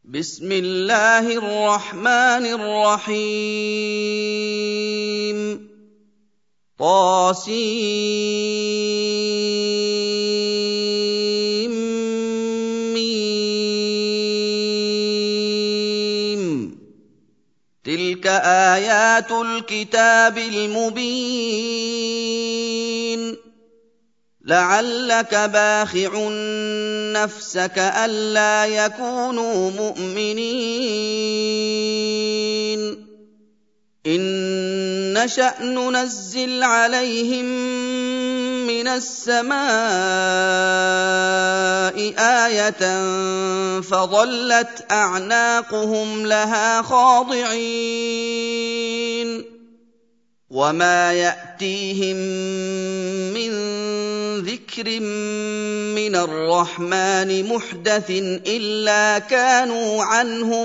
بسم الله الرحمن الرحيم طاسيم تلك آيات الكتاب المبين لعلك باخع نفسك ألا يكونوا مؤمنين إن نشأ ننزل عليهم من السماء آية فظلت أعناقهم لها خاضعين وما يأتيهم من ذكر من الرحمن محدث إلا كانوا عنه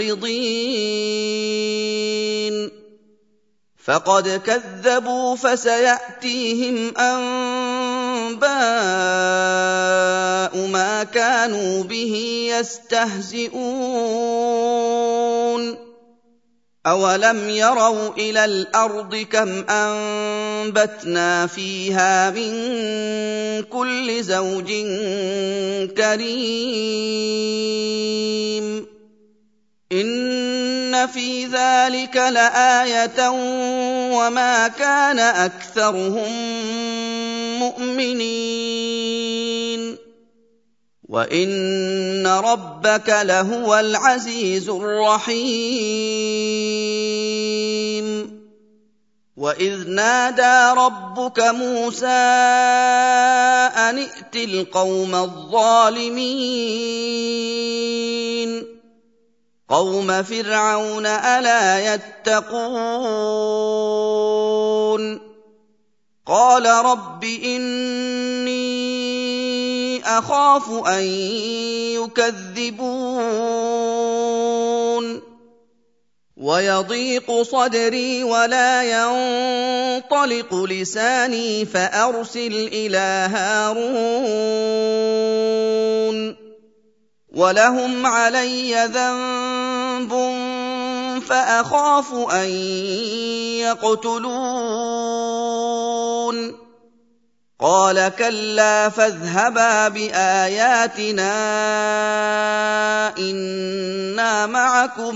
معرضين فقد كذبوا فسيأتيهم أنباء ما كانوا به يستهزئون أَوَلَمْ يَرَوْا إِلَى الْأَرْضِ كَمْ أَنبَتْنَا فِيهَا مِن كُلِّ زَوْجٍ كَرِيمٍ إِنَّ فِي ذَلِكَ لَآيَةً وَمَا كَانَ أَكْثَرُهُم مُّؤْمِنِينَ وَإِنَّ رَبَّكَ لَهُوَ الْعَزِيزُ الرَّحِيمُ وَإِذْ نَادَىٰ رَبُّكَ مُوسَىٰ أَنِ ائْتِ الْقَوْمَ الظَّالِمِينَ قَوْمَ فِرْعَوْنَ أَلَا يَتَّقُونَ قَالَ رَبِّ إِنِّي أَخَافُ أَن يُكَذِّبُونِ وَيَضِيقُ صَدْرِي وَلَا يَنطَلِقُ لِسَانِي فَأَرْسِلْ إِلَىٰ هَارُونَ وَلَهُمْ عَلَيَّ ذَنبٌ فَأَخَافُ أَن يَقْتُلُونِ قَالَ كَلَّا فَاذْهَبَا بِآيَاتِنَا إِنَّا مَعَكُم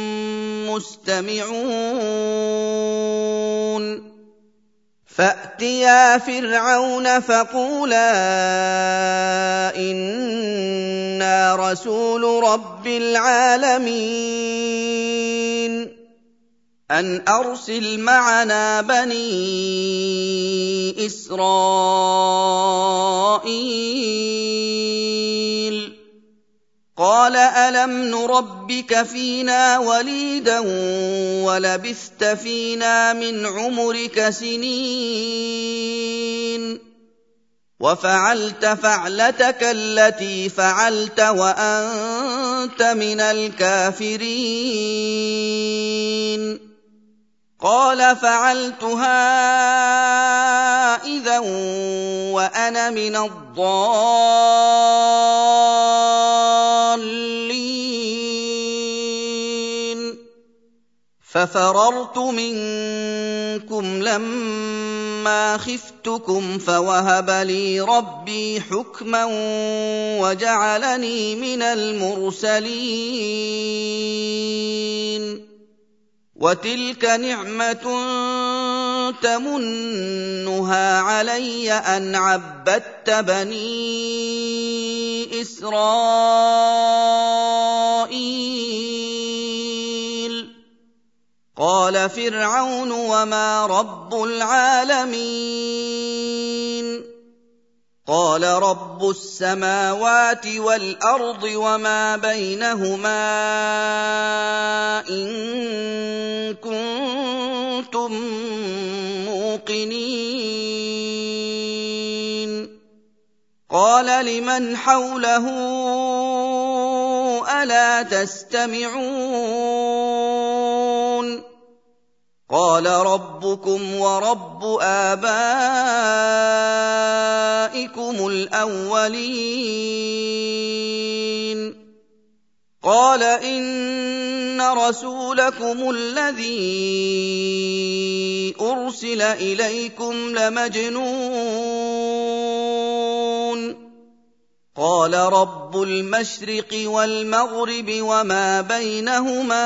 مُّسْتَمِعُونَ فَأْتِيَا فِرْعَوْنَ فَقُولَا إِنَّا رَسُولُ رَبِّ الْعَالَمِينَ أَنْ أَرْسِلْ مَعَنَا بَنِي إِسْرَائِيلَ قَالَ أَلَمْ نُرَبِّكَ فِينَا وَلِيدًا وَلَبِثْتَ فِينَا مِنْ عُمُرِكَ سِنِينَ وَفَعَلْتَ فَعْلَتَكَ الَّتِي فَعَلْتَ وَأَنتَ مِنَ الْكَافِرِينَ قَالَ فَعَلْتُهَا إِذًا وَأَنَا مِنَ الضَّالِّينَ فَفَرَرْتُ مِنكُمْ لَمَّا خِفْتُكُمْ فَوَهَبَ لِي رَبِّي حُكْمًا وَجَعَلَنِي مِنَ الْمُرْسَلِينَ وَتِلْكَ نِعْمَةٌ تَمُنُّهَا عَلَيَّ أَنْ عَبَّدتَّ بَنِي إِسْرَائِيلَ قَالَ فِرْعَوْنُ وَمَا رَبُّ الْعَالَمِينَ قَالَ رَبُّ السَّمَاوَاتِ وَالْأَرْضِ وَمَا بَيْنَهُمَا إِن كُنتُم مُّوقِنِينَ قَالَ لِمَنْ حَوْلَهُ أَلَا تَسْتَمِعُونَ قَالَ رَبُّكُمْ وَرَبُّ آبَائِكُمُ الْأَوَّلِينَ قَالَ قال إن رسولكم الذي أرسل إليكم لمجنون قال رب المشرق والمغرب وما بينهما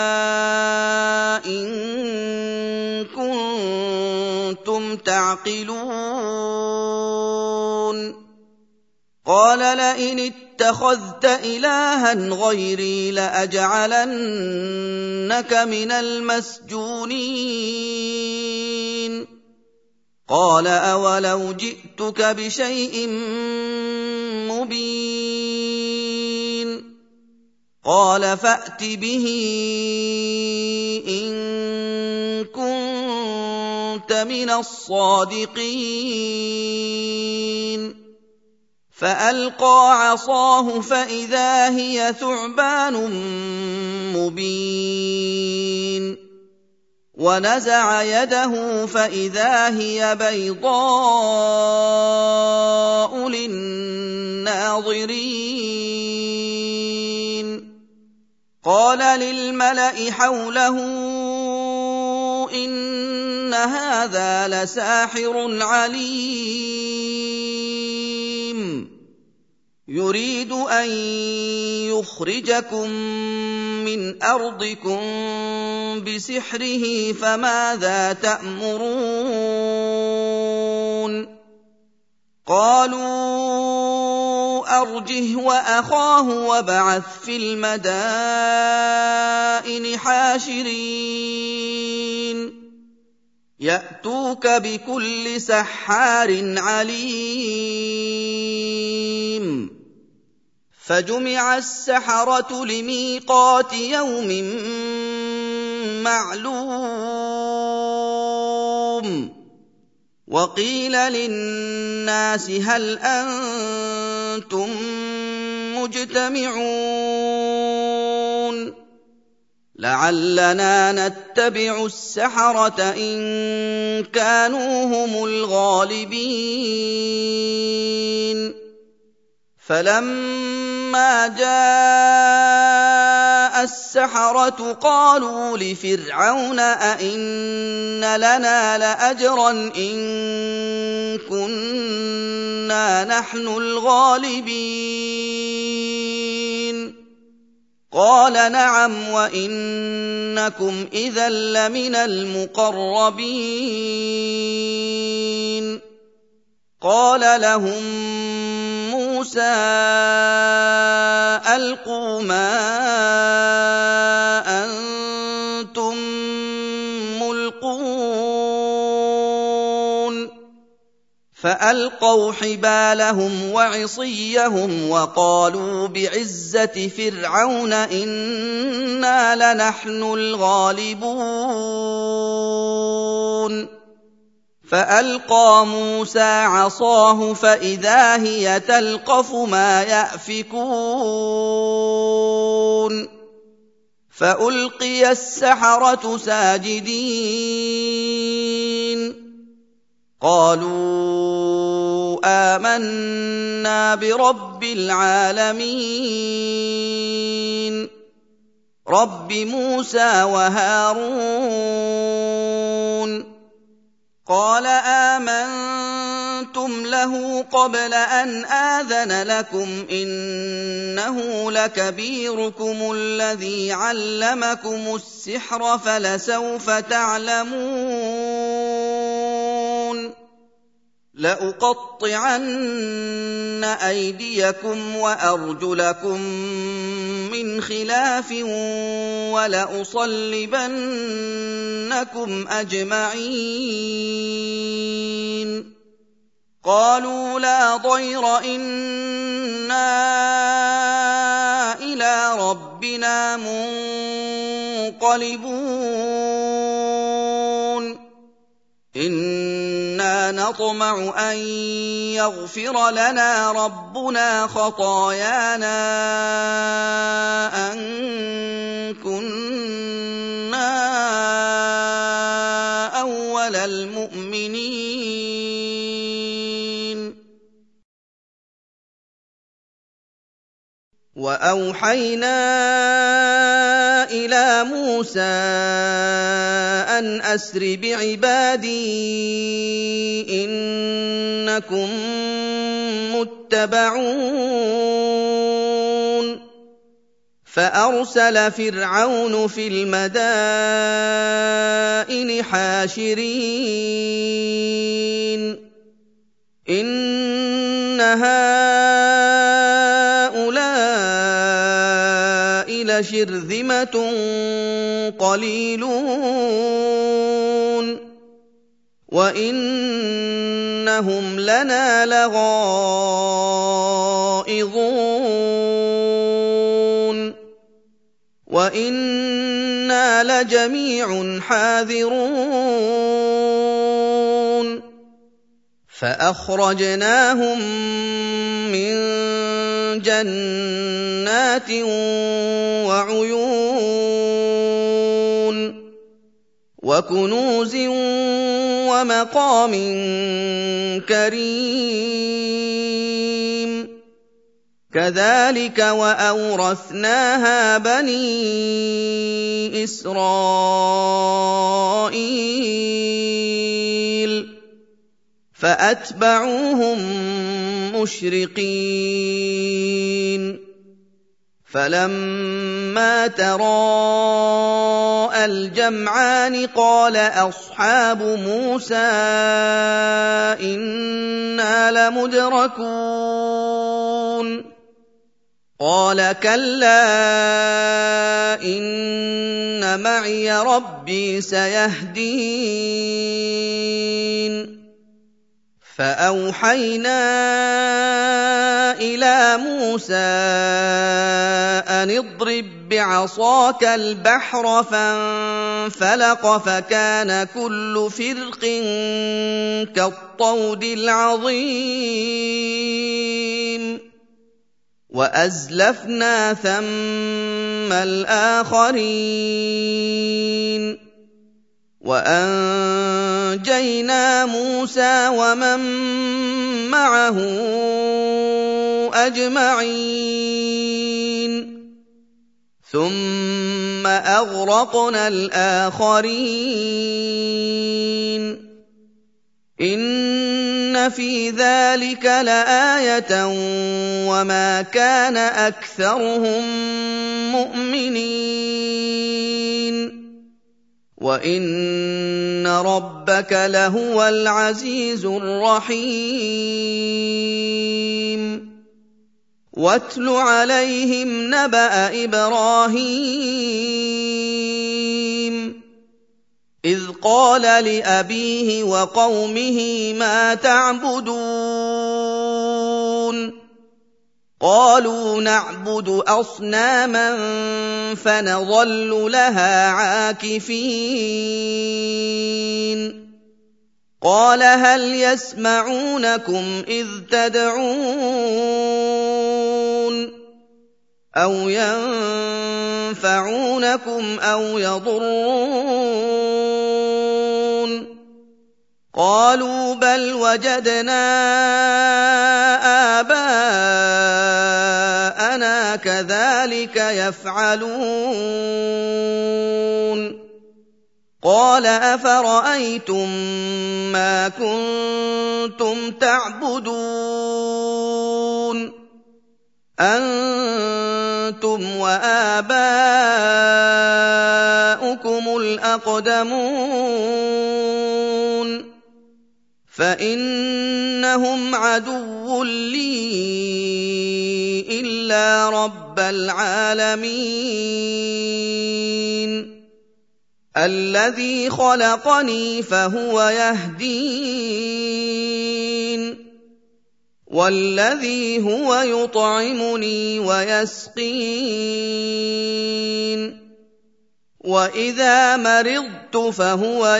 إن كنتم تعقلون قال لئن اتخذت إلها غيري لأجعلنك من المسجونين قال أولو جئتك بشيء مبين قال فأت به إن كنت من الصادقين فألقى عصاه فإذا هي ثعبان مبين ونزع يده فإذا هي بيضاء للناظرين قال للملأ حوله إن هذا لساحر عليم يريد أن يخرجكم من أرضكم بسحره فماذا تأمرون قالوا أرجه وأخاه وابعث في المدائن حاشرين يأتوك بكل سحار عليم فجمع السحرة لميقات يوم معلوم وقيل للناس هل أنتم مجتمعون لعلنا نتبع السحرة إن كانوا هم الغالبين فلما جاء السحرة قالوا لفرعون أئن لنا لأجرا إن كنا نحن الغالبين قال نعم وإنكم إذا لمن المقربين قال لهم موسى ألقوا ما أنتم ملقون فألقوا حبالهم وعصيهم وقالوا بعزة فرعون إنا لنحن الغالبون فألقى موسى عصاه فإذا هي تلقف ما يأفكون فألقي السحرة ساجدين قالوا آمنا برب العالمين رب موسى وهارون قال آمنتم له قبل أن آذن لكم إنه لكبيركم الذي علمكم السحر فلسوف تعلمون لأقطعن أيديكم وأرجلكم من خلاف ولأصلبنكم أجمعين قالوا لا ضير إنا إلى ربنا منقلبون إنا نطمع أن يغفر لنا ربنا خطايانا أن كنا أول المؤمنين وَأَوْحَيْنَا إِلَىٰ مُوسَىٰ أَنْ أَسْرِ بِعِبَادِي إِنَّكُم مُّتَّبَعُونَ فَأَرْسَلَ فِرْعَوْنُ فِي الْمَدَائِنِ حَاشِرِينَ إِنَّ هَٰؤُلَاءِ لَشِرْذِمَةٌ قَلِيلُونَ وَإِنَّهُمْ لَنَا لَغَائِظُونَ وَإِنَّا لَجَمِيعٌ حَاذِرُونَ فَأَخْرَجْنَاهُم مِّن جَنَّاتٍ وَعُيُونٍ وَكُنُوزٍ وَمَقَامٍ كَرِيمٍ كَذَٰلِكَ وَأَوْرَثْنَاهَا بَنِي إِسْرَائِيلَ فَأَتْبَعُوهُم مُّشْرِقِينَ فَلَمَّا تَرَاءَى الْجَمْعَانِ قَالَ أَصْحَابُ مُوسَىٰ إِنَّا لَمُدْرَكُونَ قَالَ كَلَّا إِنَّ مَعِيَ رَبِّي سَيَهْدِينِ فَأَوْحَيْنَا إِلَىٰ مُوسَىٰ أَنِ اضْرِب بِّعَصَاكَ الْبَحْرَ فَانفَلَقَ فَكَانَ كُلُّ فِرْقٍ كَالطَّوْدِ الْعَظِيمِ وَأَزْلَفْنَا ثَمَّ الْآخَرِينَ وَأَنجَيْنَا مُوسَىٰ وَمَن مَّعَهُ أَجْمَعِينَ ثُمَّ أَغْرَقْنَا الْآخَرِينَ إِنَّ فِي ذَٰلِكَ لَآيَةً وَمَا كَانَ أَكْثَرُهُم مُّؤْمِنِينَ وَإِنَّ رَبَّكَ لَهُوَ الْعَزِيزُ الرَّحِيمُ وَاتْلُ عَلَيْهِمْ نَبَأَ إِبْرَاهِيمَ إِذْ قَالَ لِأَبِيهِ وَقَوْمِهِ مَا تَعْبُدُونَ قَالُوا نَعْبُدُ أَصْنَامًا فَنَظَلُّ لَهَا عَاكِفِينَ قَالَ هَلْ يَسْمَعُونَكُمْ إِذْ تَدْعُونَ أَوْ يَنفَعُونَكُمْ أَوْ يَضُرُّونَ قَالُوا بَلْ وَجَدْنَا آبَاءَنَا كَذَٰلِكَ يَفْعَلُونَ قَالَ أَفَرَأَيْتُم مَّا كُنتُمْ تَعْبُدُونَ أَنتُمْ وَآبَاؤُكُمُ الْأَقْدَمُونَ فَإِنَّهُمْ عَدُوٌّ لِّي إِلَّا رَبَّ الْعَالَمِينَ الَّذِي خَلَقَنِي فَهُوَ يَهْدِينِ وَالَّذِي هُوَ يُطْعِمُنِي وَيَسْقِينِ وَإِذَا مَرِضْتُ فَهُوَ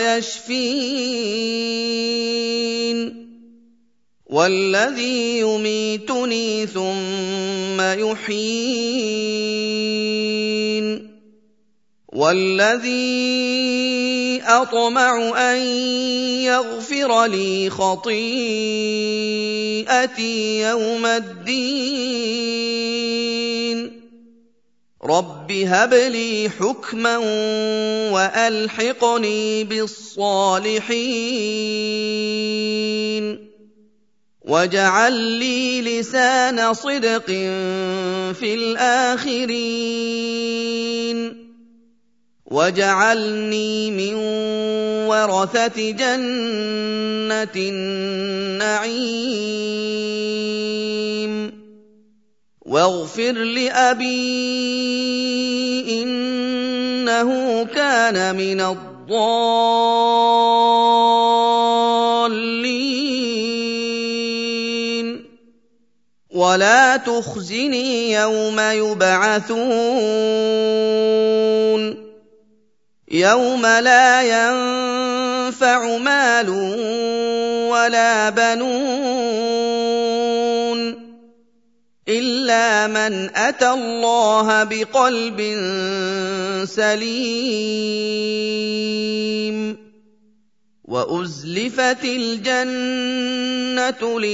يَشْفِينِ وَالَّذِي يُمِيتُنِي ثُمَّ يُحْيِينِ وَالَّذِي أَطْمَعُ أَن يَغْفِرَ لِي خَطِيئَتِي يَوْمَ الدِّينِ رَبِّ هَبْ لِي حُكْمًا وَأَلْحِقْنِي بِالصَّالِحِينَ وَاجْعَل لِّي لِسَانَ صِدْقٍ فِي الْآخِرِينَ وَاجْعَلْنِي مِن وَرَثَةِ جَنَّةِ النَّعِيمِ وَاغْفِرْ لِأَبِي إِنَّهُ كَانَ مِنَ الضَّالِّينَ وَلَا تُخْزِنِي يَوْمَ يُبْعَثُونَ يَوْمَ لَا يَنفَعُ مَالٌ وَلَا بَنُونَ إِلَّا مَنْ أَتَى اللَّهَ بِقَلْبٍ سَلِيمٍ وَأُزْلِفَتِ الْجَنَّةُ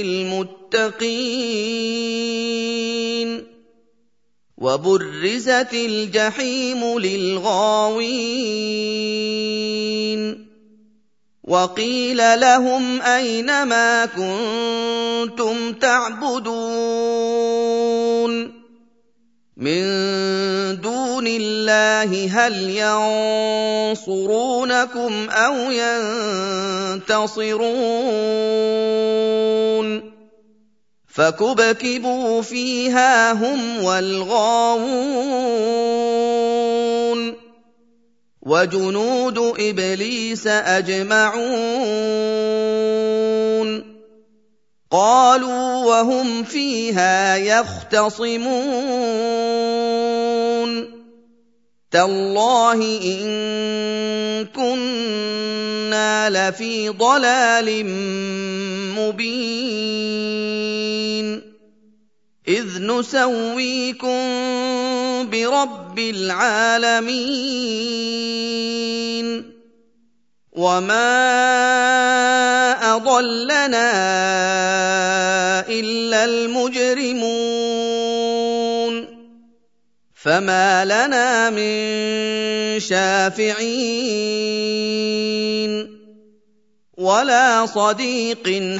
لِلْمُتَّقِينَ وَبُرِّزَتِ الْجَحِيمُ لِلْغَاوِينَ وَقِيلَ لَهُمْ أَيْنَ مَا كُنتُمْ تَعْبُدُونَ مِن دُونِ اللَّهِ هَلْ يَنصُرُونَكُمْ أَوْ يَنتَصِرُونَ فَكُبْكِبُوا فِيهَا هُمْ وَالْغَاوُونَ وَجُنُودُ إِبْلِيسَ أَجْمَعُونَ قَالُوا وَهُمْ فِيهَا يَخْتَصِمُونَ تَاللَّهِ إِن كُنَّا لَفِي ضَلَالٍ مُّبِينٍ إِذْ نُسَوِّيكُم بِرَبِّ الْعَالَمِينَ وَمَا أَضَلَّنَا إِلَّا الْمُجْرِمُونَ فَمَا لَنَا مِن شَافِعِينَ وَلَا صَدِيقٍ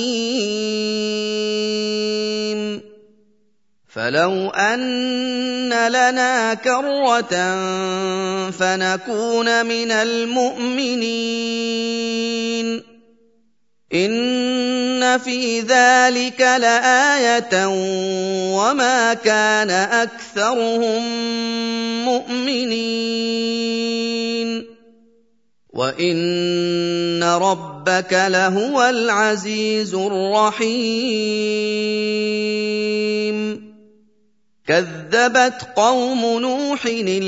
حَمِيمٍ فَلَوْ أَنَّ لَنَا كَرَّةً فَنَكُونَ مِنَ الْمُؤْمِنِينَ إِنَّ فِي ذَلِكَ لَآيَةً وَمَا كَانَ أَكْثَرُهُم مُّؤْمِنِينَ وَإِنَّ رَبَّكَ لَهُوَ الْعَزِيزُ الرَّحِيمُ كَذَّبَتْ قَوْمُ نُوحٍ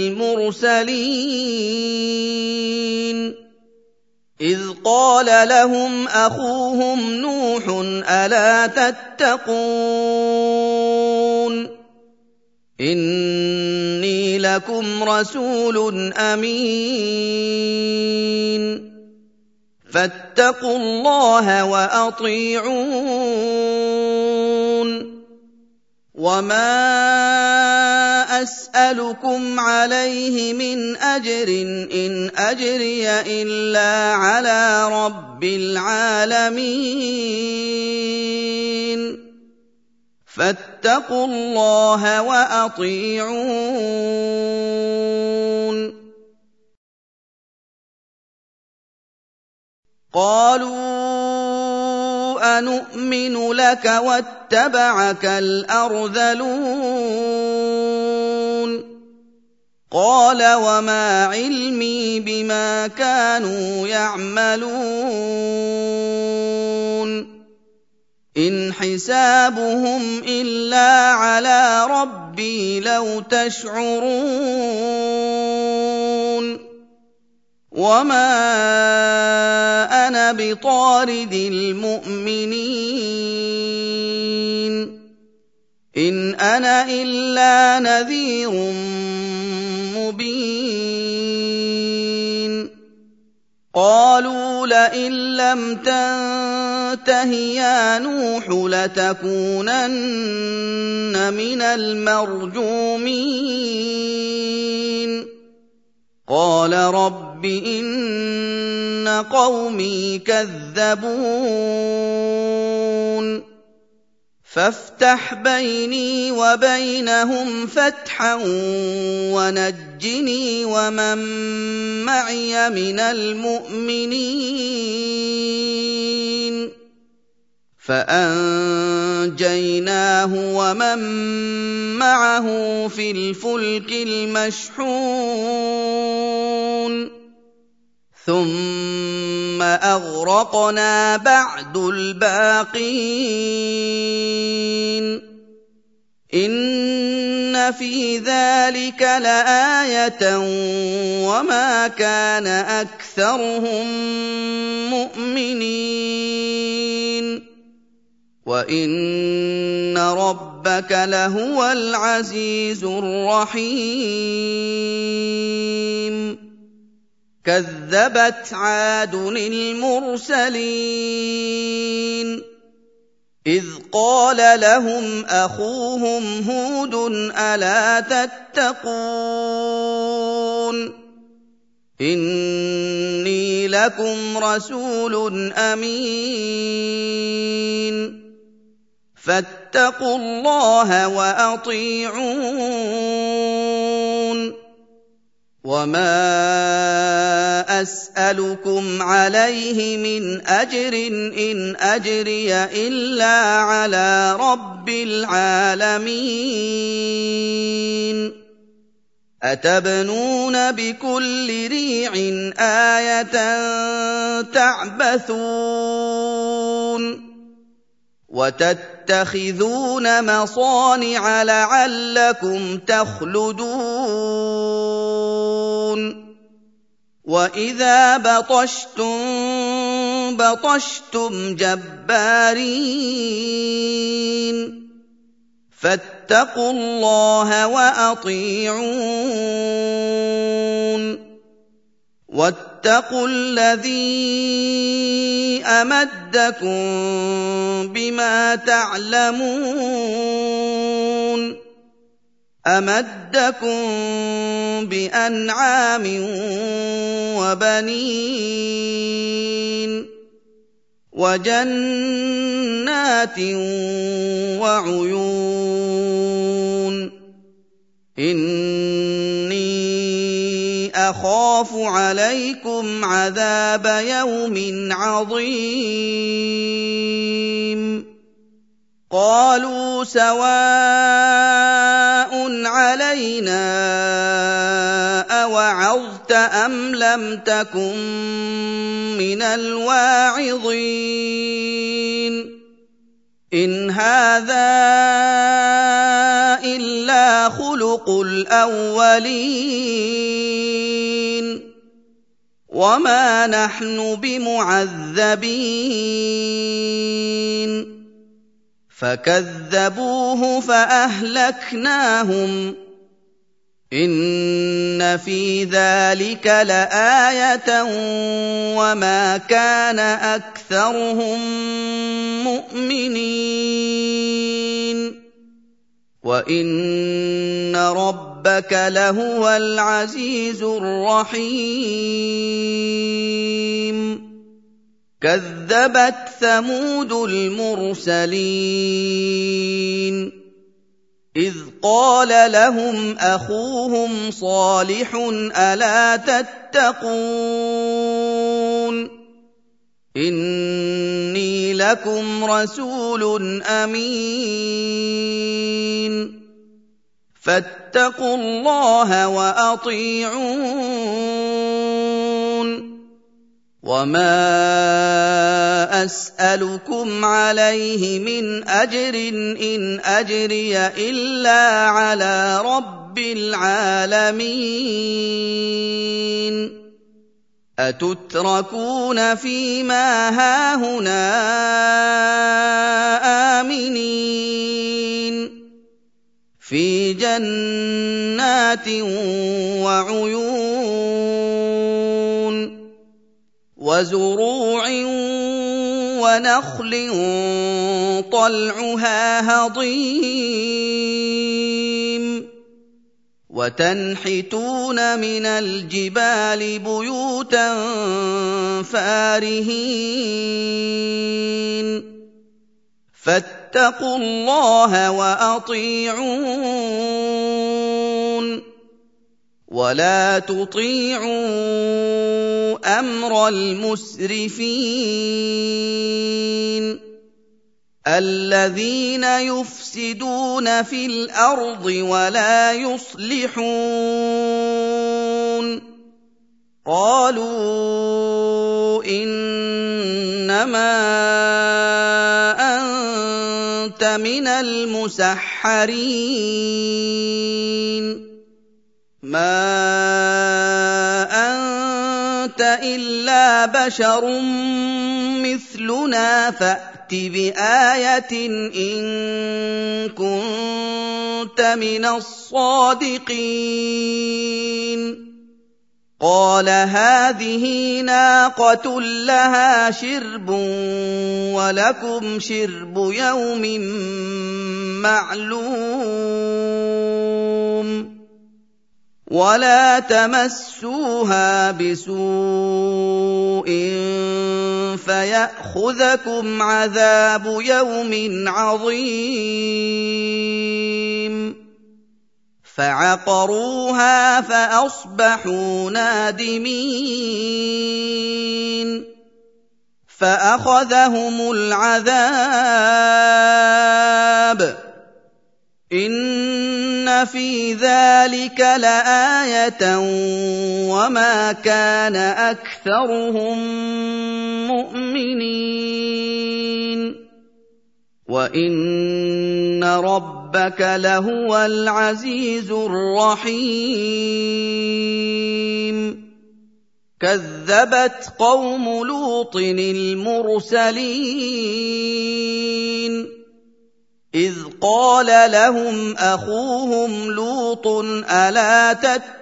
الْمُرْسَلِينَ إِذْ قَالَ لَهُمْ أَخُوهُمْ نُوحٌ أَلَا تَتَّقُونَ إِنِّي لَكُمْ رَسُولٌ أَمِينٌ فَاتَّقُوا اللَّهَ وَأَطِيعُونِ وَمَا أَسْأَلُكُمْ عَلَيْهِ مِنْ أَجْرٍ إِنْ أَجْرِيَ إِلَّا عَلَىٰ رَبِّ الْعَالَمِينَ فَاتَّقُوا اللَّهَ وَأَطِيعُونِ قَالُوا أَنُؤْمِنُ لَكَ وَاتَّبَعَكَ الْأَرْذَلُونَ قَالَ وَمَا عِلْمِي بِمَا كَانُوا يَعْمَلُونَ إِنْ حِسَابُهُمْ إِلَّا عَلَىٰ رَبِّي لَوْ تَشْعُرُونَ وَمَا أَنَا بِطَارِدِ الْمُؤْمِنِينَ إِنْ أَنَا إِلَّا نَذِيرٌ مُّبِينٌ قَالُوا لَئِن لَّمْ تَنتَهِ يَا نُوحُ لَتَكُونَنَّ مِنَ الْمَرْجُومِينَ قَالَ رَبِّ إِنَّ قَوْمِي كَذَّبُونِ فافتح بيني وبينهم فتحا ونجني ومن معي من المؤمنين فأنجيناه ومن معه في الفلك المشحون ثم أغرقنا بعد الباقين إن في ذلك لآية وما كان أكثرهم مؤمنين وإن ربك لهو العزيز الرحيم كذبت عاد المرسلين إذ قال لهم أخوهم هود ألا تتقون إني لكم رسول أمين فاتقوا الله وأطيعون وما أسألكم عليه من أجر إن أجري إلا على رب العالمين أتبنون بكل ريع آية تعبثون وتتخذون مصانع لعلكم تخلدون وإذا بطشتم بطشتم جبارين فاتقوا الله وأطيعون واتقوا الذي أمدكم بما تعلمون أمدكم بأنعام وبنين وجنات وعيون إني أخاف عليكم عذاب يوم عظيم قالوا سواء علينا أوعظت أم لم تكن من الواعظين إن هذا إلا خلق الأولين وما نحن بمعذبين فكذبوه فأهلكناهم إن في ذلك لآية وما كان أكثرهم مؤمنين وإن ربك لهو العزيز الرحيم كذبت ثمود المرسلين إذ قال لهم أخوهم صالح ألا تتقون إني لكم رسول أمين فاتقوا الله وأطيعون وما أسألكم عليه من أجر إن أجري إلا على رب العالمين أتتركون فيما هاهنا آمنين في جنات وعيون وَزُرُوعٍ وَنَخْلٍ طَلْعُهَا هَضِيمٌ وَتَنْحِتُونَ مِنَ الْجِبَالِ بُيُوتًا فَارِهِينَ فَاتَّقُوا اللَّهَ وَأَطِيعُونِ وَلَا تُطِيعُوا أَمْرَ الْمُسْرِفِينَ الَّذِينَ يُفْسِدُونَ فِي الْأَرْضِ وَلَا يُصْلِحُونَ قَالُوا إِنَّمَا أَنتَ مِنَ الْمُسَحَّرِينَ مَا أَنتَ إِلَّا بَشَرٌ مِّثْلُنَا فَأْتِ بِآيَةٍ إِن كُنتَ مِنَ الصَّادِقِينَ قَالَ هَٰذِهِ نَاقَةٌ لَّهَا شِرْبٌ وَلَكُمْ شِرْبُ يَوْمٍ مَّعْلُومٍ وَلَا تَمَسُّوهَا بِسُوءٍ فَيَأْخُذَكُمْ عَذَابُ يَوْمٍ عَظِيمٍ فَعَقَرُوهَا فَأَصْبَحُوا نَادِمِينَ فَأَخَذَهُمُ الْعَذَابُ إِنَّ فِي ذَٰلِكَ لَآيَةً وَمَا كَانَ أَكْثَرُهُم مُّؤْمِنِينَ وَإِنَّ رَبَّكَ لَهُوَ الْعَزِيزُ الرَّحِيمُ كَذَّبَتْ قَوْمُ لُوطٍ الْمُرْسَلِينَ إِذْ قَالَ لَهُمْ أَخُوهُمْ لُوطٌ أَلَا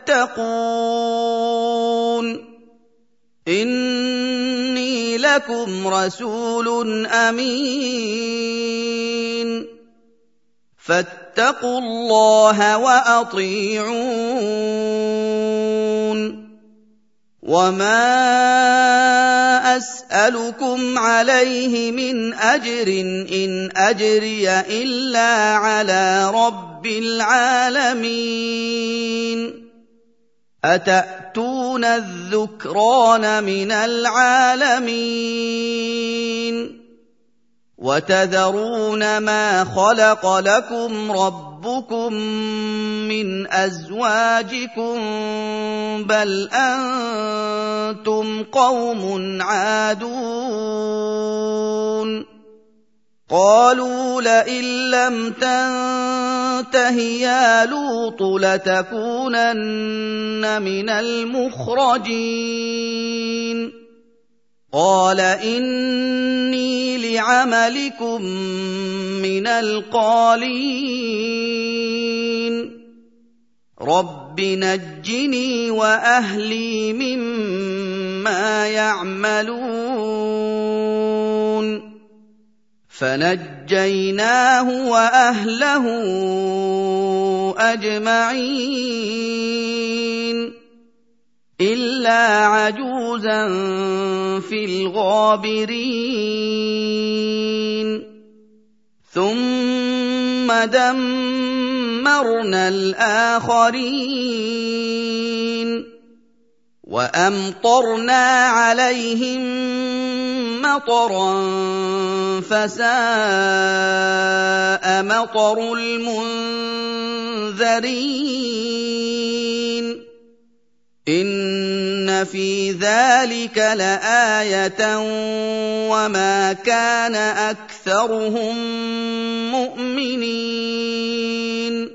تَتَّقُونَ إِنِّي لَكُمْ رَسُولٌ أَمِينٌ فَاتَّقُوا اللَّهَ وَأَطِيعُونِ وَمَا أَسْأَلُكُمْ عَلَيْهِ مِنْ أَجْرٍ إِنْ أَجْرِيَ إِلَّا عَلَىٰ رَبِّ الْعَالَمِينَ أَتَأْتُونَ الذُّكْرَانَ مِنَ الْعَالَمِينَ وَتَذَرُونَ مَا خَلَقَ لَكُمْ رَبُّكُم مِّنْ أَزْوَاجِكُم بَلْ أَنتُمْ قَوْمٌ عَادُونَ قَالُوا لَئِن لَّمْ تَنتَهِ يَا لُوطُ لَتَكُونَنَّ مِنَ الْمُخْرَجِينَ قَالَ إِنِّي لِعَمَلِكُم مِّنَ الْقَالِينَ رَبِّ نَجِّنِي وَأَهْلِي مِمَّا يَعْمَلُونَ فَنَجَّيْنَاهُ وَأَهْلَهُ أَجْمَعِينَ إِلَّا عَجُوزًا فِي الْغَابِرِينَ ثُمَّ دَمَّرْنَا الْآخَرِينَ وَأَمْطَرْنَا عَلَيْهِم مَّطَرًا فَسَاءَ مَطَرُ الْمُنذَرِينَ إِنَّ فِي ذَلِكَ لَآيَةً وَمَا كَانَ أَكْثَرُهُم مُّؤْمِنِينَ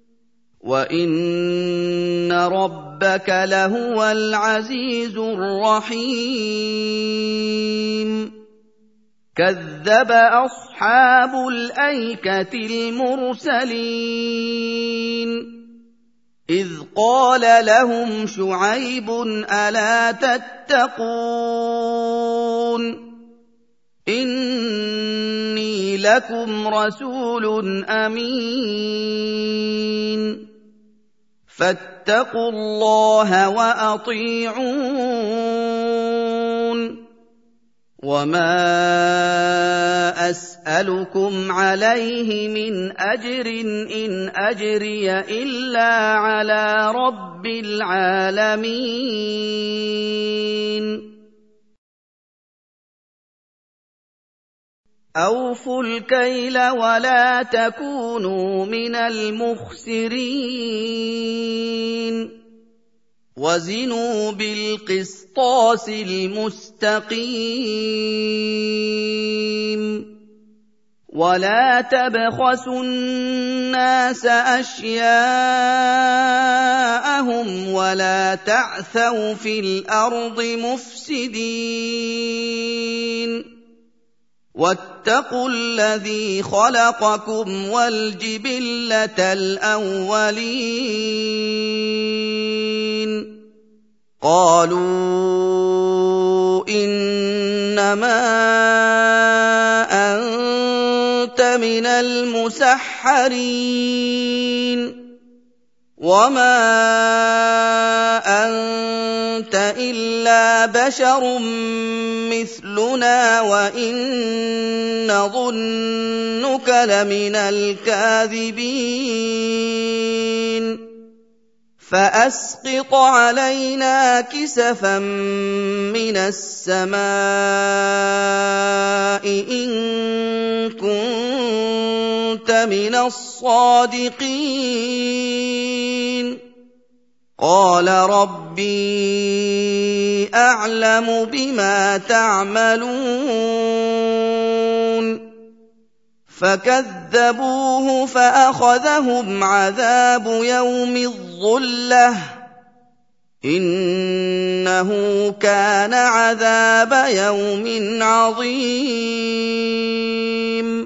وَإِنَّ رَبَّكَ لَهُوَ الْعَزِيزُ الرَّحِيمُ كَذَّبَ أَصْحَابُ الْأَيْكَةِ الْمُرْسَلِينَ إِذْ قَالَ لَهُمْ شُعَيْبٌ أَلَا تَتَّقُونَ إِنِّي لَكُمْ رَسُولٌ أَمِينٌ فَاتَّقُوا اللَّهَ وَأَطِيعُونِ وَمَا أَسْأَلُكُمْ عَلَيْهِ مِنْ أَجْرٍ إِنْ أَجْرِيَ إِلَّا عَلَىٰ رَبِّ الْعَالَمِينَ أَوْفُوا الْكَيْلَ وَلَا تَكُونُوا مِنَ الْمُخْسِرِينَ وَزِنُوا بِالْقِسْطَاسِ الْمُسْتَقِيمِ وَلَا تَبْخَسُوا النَّاسَ أَشْيَاءَهُمْ وَلَا تَعْثَوْا فِي الْأَرْضِ مُفْسِدِينَ وَاتَّقُوا الَّذِي خَلَقَكُمْ وَالْجِبِلَّةَ الْأَوَّلِينَ قَالُوا إِنَّمَا أَنتَ مِنَ الْمُسَحَّرِينَ وَمَا أَنتَ إِلَّا بَشَرٌ مِّثْلُنَا وَإِن نَّظُنُّكَ لَمِنَ الْكَاذِبِينَ فَأَسْقِطْ عَلَيْنَا كِسَفًا مِّنَ السَّمَاءِ إِن كُنتَ مِنَ الصَّادِقِينَ قَالَ رَبِّي أَعْلَمُ بِمَا تَعْمَلُونَ فَكَذَّبُوهُ فَأَخَذَهُمْ عَذَابُ يَوْمِ الظُّلَّةِ ۚ إِنَّهُ كَانَ عَذَابَ يَوْمٍ عَظِيمٍ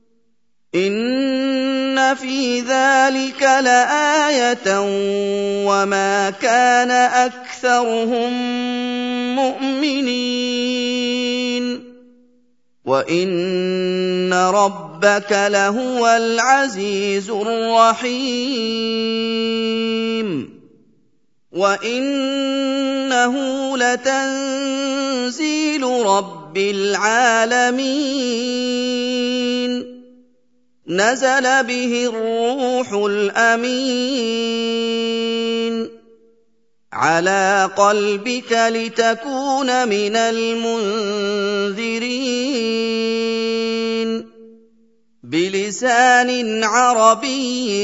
إِنَّ فِي ذَٰلِكَ لَآيَةً وَمَا كَانَ أَكْثَرُهُم مُّؤْمِنِينَ وَإِنَّ رَبَّكَ لَهُوَ الْعَزِيزُ الرَّحِيمُ وَإِنَّهُ لَتَنزِيلُ رَبِّ الْعَالَمِينَ نَزَلَ بِهِ الرُّوحُ الْأَمِينُ عَلَىٰ قَلْبِكَ لِتَكُونَ مِنَ الْمُنذِرِينَ بِلِسَانٍ عَرَبِيٍّ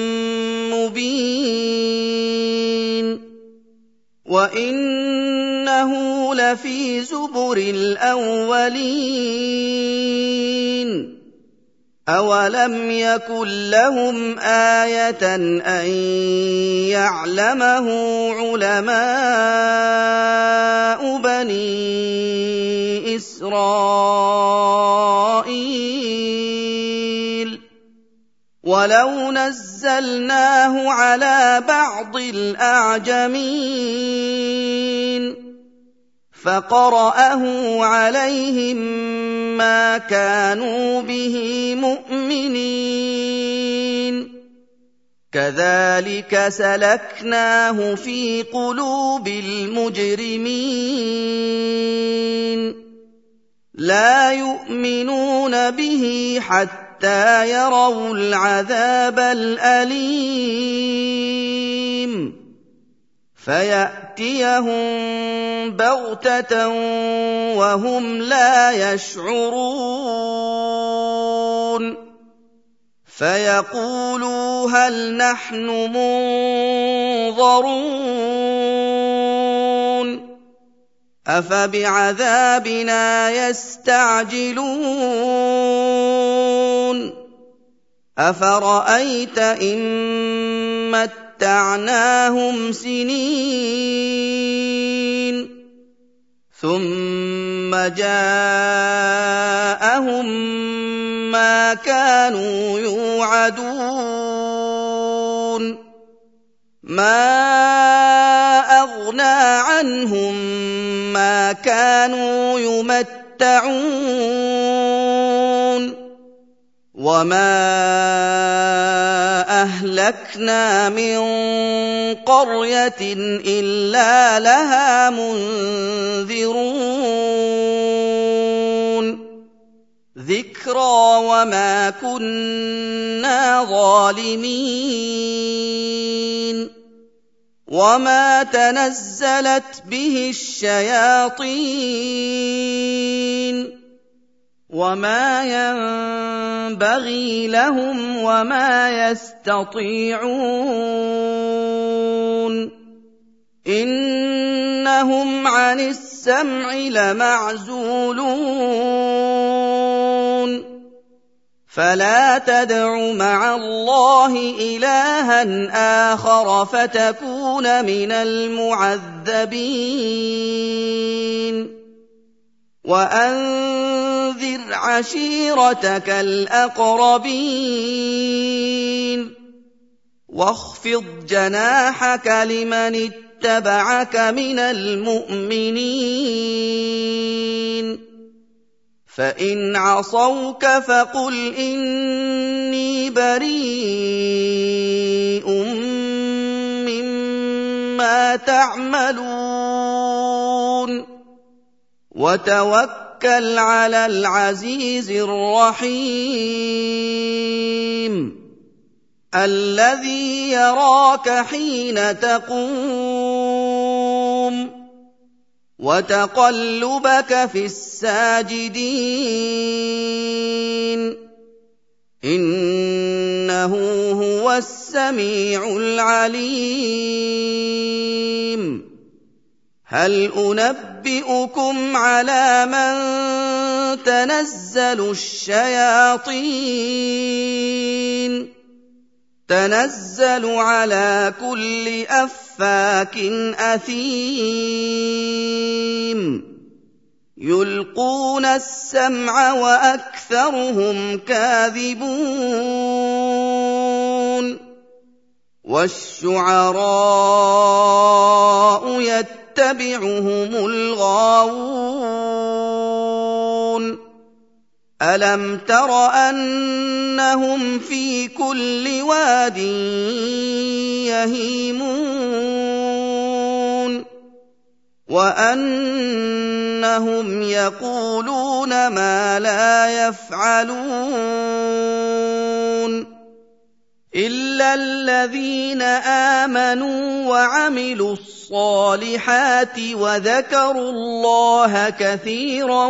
مُّبِينٍ وَإِنَّهُ لَفِي زُبُرِ الْأَوَّلِينَ أَوَلَمْ يَكُن لَّهُمْ آيَةً أَن يَعْلَمَهُ عُلَمَاءُ بَنِي إِسْرَائِيلَ وَلَوْ نَزَّلْنَاهُ عَلَىٰ بَعْضِ الْأَعْجَمِينَ فَقَرَأَهُ عَلَيْهِم مَّا كَانُوا بِهِ مُؤْمِنِينَ كَذَٰلِكَ سَلَكْنَاهُ فِي قُلُوبِ الْمُجْرِمِينَ لَا يُؤْمِنُونَ بِهِ حَتَّىٰ يَرَوُا الْعَذَابَ الْأَلِيمَ فَيَأْتِيَهُم بَغْتَةً وَهُمْ لَا يَشْعُرُونَ فَيَقُولُوا هَلْ نَحْنُ مُنظَرُونَ أَفَبِعَذَابِنَا يَسْتَعْجِلُونَ أَفَرَأَيْتَ إِن مَّتَّعْنَاهُمْ سِنِينَ ثُمَّ جَاءَهُم مَّا كَانُوا يُوعَدُونَ ما أغنى عنهم ما كانوا يمتعون وما أهلكنا من قرية إلا لها منذرون ذكرى وما كنا ظالمين وما تنزلت به الشياطين وما ينبغي لهم وما يستطيعون إنهم عن السمع لمعزولون فلا تدع مع الله إلها آخر فتكون من المعذبين وأنذر عشيرتك الأقربين واخفض جناحك لمن اتبعك من المؤمنين فإن عصوك فقل إني بريء مما تعملون وتوكل على العزيز الرحيم الذي يراك حين تقوم وتقلبك في الساجدين إنه هو السميع العليم هل أنبئكم على من تنزل الشياطين تنزل على كل أفاك أثيم يلقون السمع وأكثرهم كاذبون والشعراء يتبعهم الغاوون ألم تر أنهم في كل واد يهيمون وأنهم يقولون ما لا يفعلون إلا الذين آمنوا وعملوا الصالحات وذكروا الله كثيرا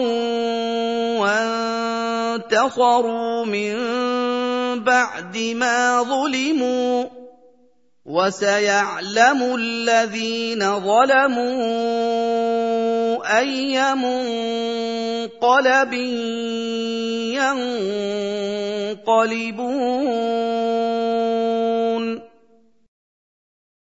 وانتصروا من بعد ما ظلموا وسيعلم الذين ظلموا أي منقلب ينقلبون